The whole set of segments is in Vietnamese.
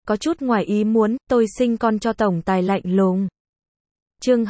có chút ngoài ý muốn, tôi sinh con cho tổng tài lạnh lùng. Chương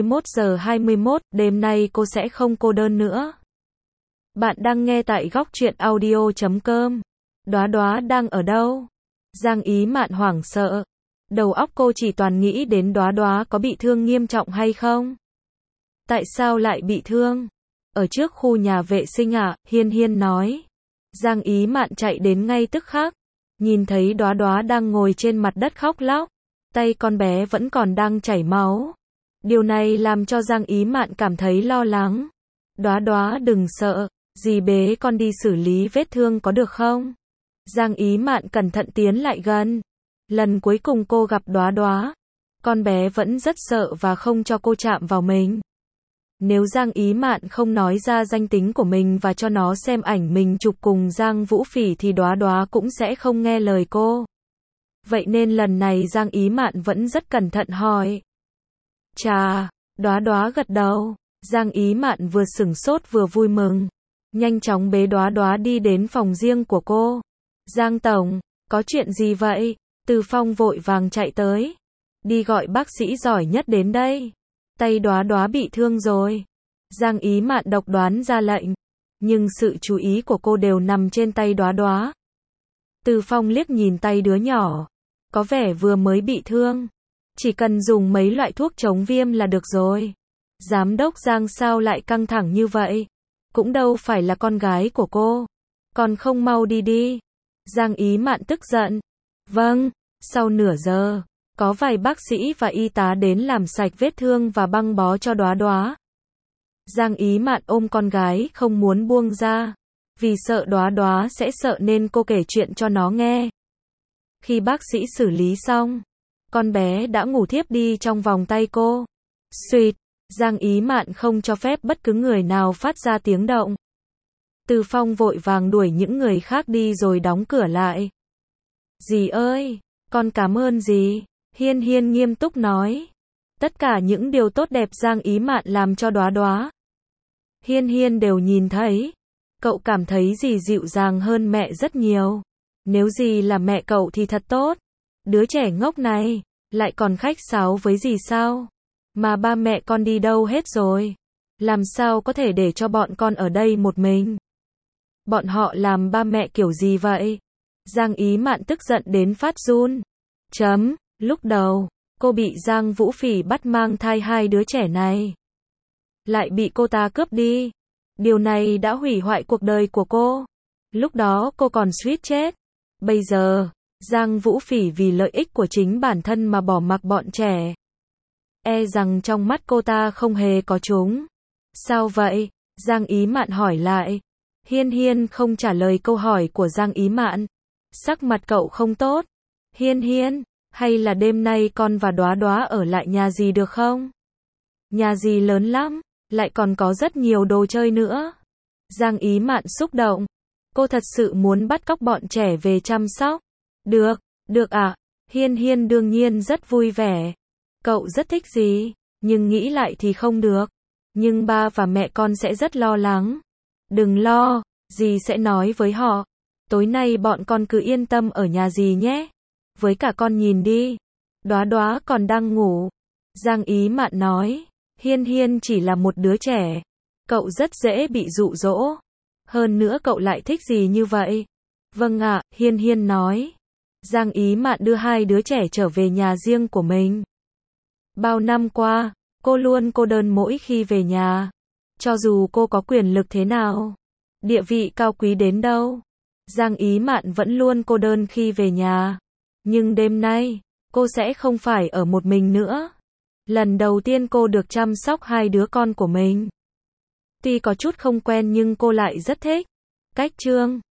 21:21, đêm nay cô sẽ không cô đơn nữa. Bạn đang nghe tại góc truyện audio.com. Đóa Đóa đang ở đâu? Giang Ý Mạn hoảng sợ. Đầu óc cô chỉ toàn nghĩ đến Đóa Đóa có bị thương nghiêm trọng hay không? Tại sao lại bị thương? Ở trước khu nhà vệ sinh à? Hiên Hiên nói. Giang Ý Mạn chạy đến ngay tức khắc. Nhìn thấy Đóa Đóa đang ngồi trên mặt đất khóc lóc. Tay con bé vẫn còn đang chảy máu. Điều này làm cho Giang Ý Mạn cảm thấy lo lắng. Đóa Đóa đừng sợ, dì bế con đi xử lý vết thương có được không? Giang Ý Mạn cẩn thận tiến lại gần. Lần cuối cùng cô gặp Đóa Đóa, con bé vẫn rất sợ và không cho cô chạm vào mình. Nếu Giang Ý Mạn không nói ra danh tính của mình và cho nó xem ảnh mình chụp cùng Giang Vũ Phỉ thì Đóa Đóa cũng sẽ không nghe lời cô. Vậy nên lần này Giang Ý Mạn vẫn rất cẩn thận hỏi. Chà, Đóa Đóa gật đầu. Giang Ý Mạn vừa sửng sốt vừa vui mừng. Nhanh chóng bế Đóa Đóa đi đến phòng riêng của cô. Giang tổng, có chuyện gì vậy? Từ Phong vội vàng chạy tới. Đi gọi bác sĩ giỏi nhất đến đây. Tay Đóa Đóa bị thương rồi. Giang Ý Mạn độc đoán ra lệnh. Nhưng sự chú ý của cô đều nằm trên tay Đóa Đóa. Từ Phong liếc nhìn tay đứa nhỏ. Có vẻ vừa mới bị thương. Chỉ cần dùng mấy loại thuốc chống viêm là được rồi. Giám đốc Giang sao lại căng thẳng như vậy? Cũng đâu phải là con gái của cô. Còn không mau đi đi. Giang Ý Mạn tức giận. Vâng, sau nửa giờ, có vài bác sĩ và y tá đến làm sạch vết thương và băng bó cho Đóa Đóa. Giang Ý Mạn ôm con gái không muốn buông ra. Vì sợ Đóa Đóa sẽ sợ nên cô kể chuyện cho nó nghe. Khi bác sĩ xử lý xong, con bé đã ngủ thiếp đi trong vòng tay cô. Suýt, Giang Ý Mạn không cho phép bất cứ người nào phát ra tiếng động. Từ Phong vội vàng đuổi những người khác đi rồi đóng cửa lại. Dì ơi, con cảm ơn dì. Hiên Hiên nghiêm túc nói. Tất cả những điều tốt đẹp Giang Ý Mạn làm cho Đóa Đóa, Hiên Hiên đều nhìn thấy. Cậu cảm thấy dì dịu dàng hơn mẹ rất nhiều. Nếu dì là mẹ cậu thì thật tốt. Đứa trẻ ngốc này, lại còn khách sáo với dì sao? Mà ba mẹ con đi đâu hết rồi? Làm sao có thể để cho bọn con ở đây một mình? Bọn họ làm ba mẹ kiểu gì vậy? Giang Ý Mạn tức giận đến phát run. Lúc đầu, cô bị Giang Vũ Phỉ bắt mang thai hai đứa trẻ này. Lại bị cô ta cướp đi. Điều này đã hủy hoại cuộc đời của cô. Lúc đó cô còn suýt chết. Bây giờ, Giang Vũ Phỉ vì lợi ích của chính bản thân mà bỏ mặc bọn trẻ. E rằng trong mắt cô ta không hề có chúng. Sao vậy? Giang Ý Mạn hỏi lại. Hiên Hiên không trả lời câu hỏi của Giang Ý Mạn. Sắc mặt cậu không tốt. Hiên Hiên, hay là đêm nay con và Đóa Đóa ở lại nhà dì được không? Nhà dì lớn lắm, lại còn có rất nhiều đồ chơi nữa. Giang Ý Mạn xúc động. Cô thật sự muốn bắt cóc bọn trẻ về chăm sóc. Được ạ. Hiên Hiên đương nhiên rất vui vẻ. Cậu rất thích dì, nhưng nghĩ lại thì không được. Nhưng ba và mẹ con sẽ rất lo lắng. Đừng lo, dì sẽ nói với họ. Tối nay bọn con cứ yên tâm ở nhà dì nhé. Với cả con nhìn đi. Đóa Đóa còn đang ngủ. Giang Ý Mạn nói. Hiên Hiên chỉ là một đứa trẻ. Cậu rất dễ bị dụ dỗ. Hơn nữa cậu lại thích gì như vậy? Vâng ạ, Hiên Hiên nói. Giang Ý Mạn đưa hai đứa trẻ trở về nhà riêng của mình. Bao năm qua, cô luôn cô đơn mỗi khi về nhà. Cho dù cô có quyền lực thế nào, địa vị cao quý đến đâu, Giang Ý Mạn vẫn luôn cô đơn khi về nhà. Nhưng đêm nay, cô sẽ không phải ở một mình nữa. Lần đầu tiên cô được chăm sóc hai đứa con của mình. Tuy có chút không quen nhưng cô lại rất thích. Cách chương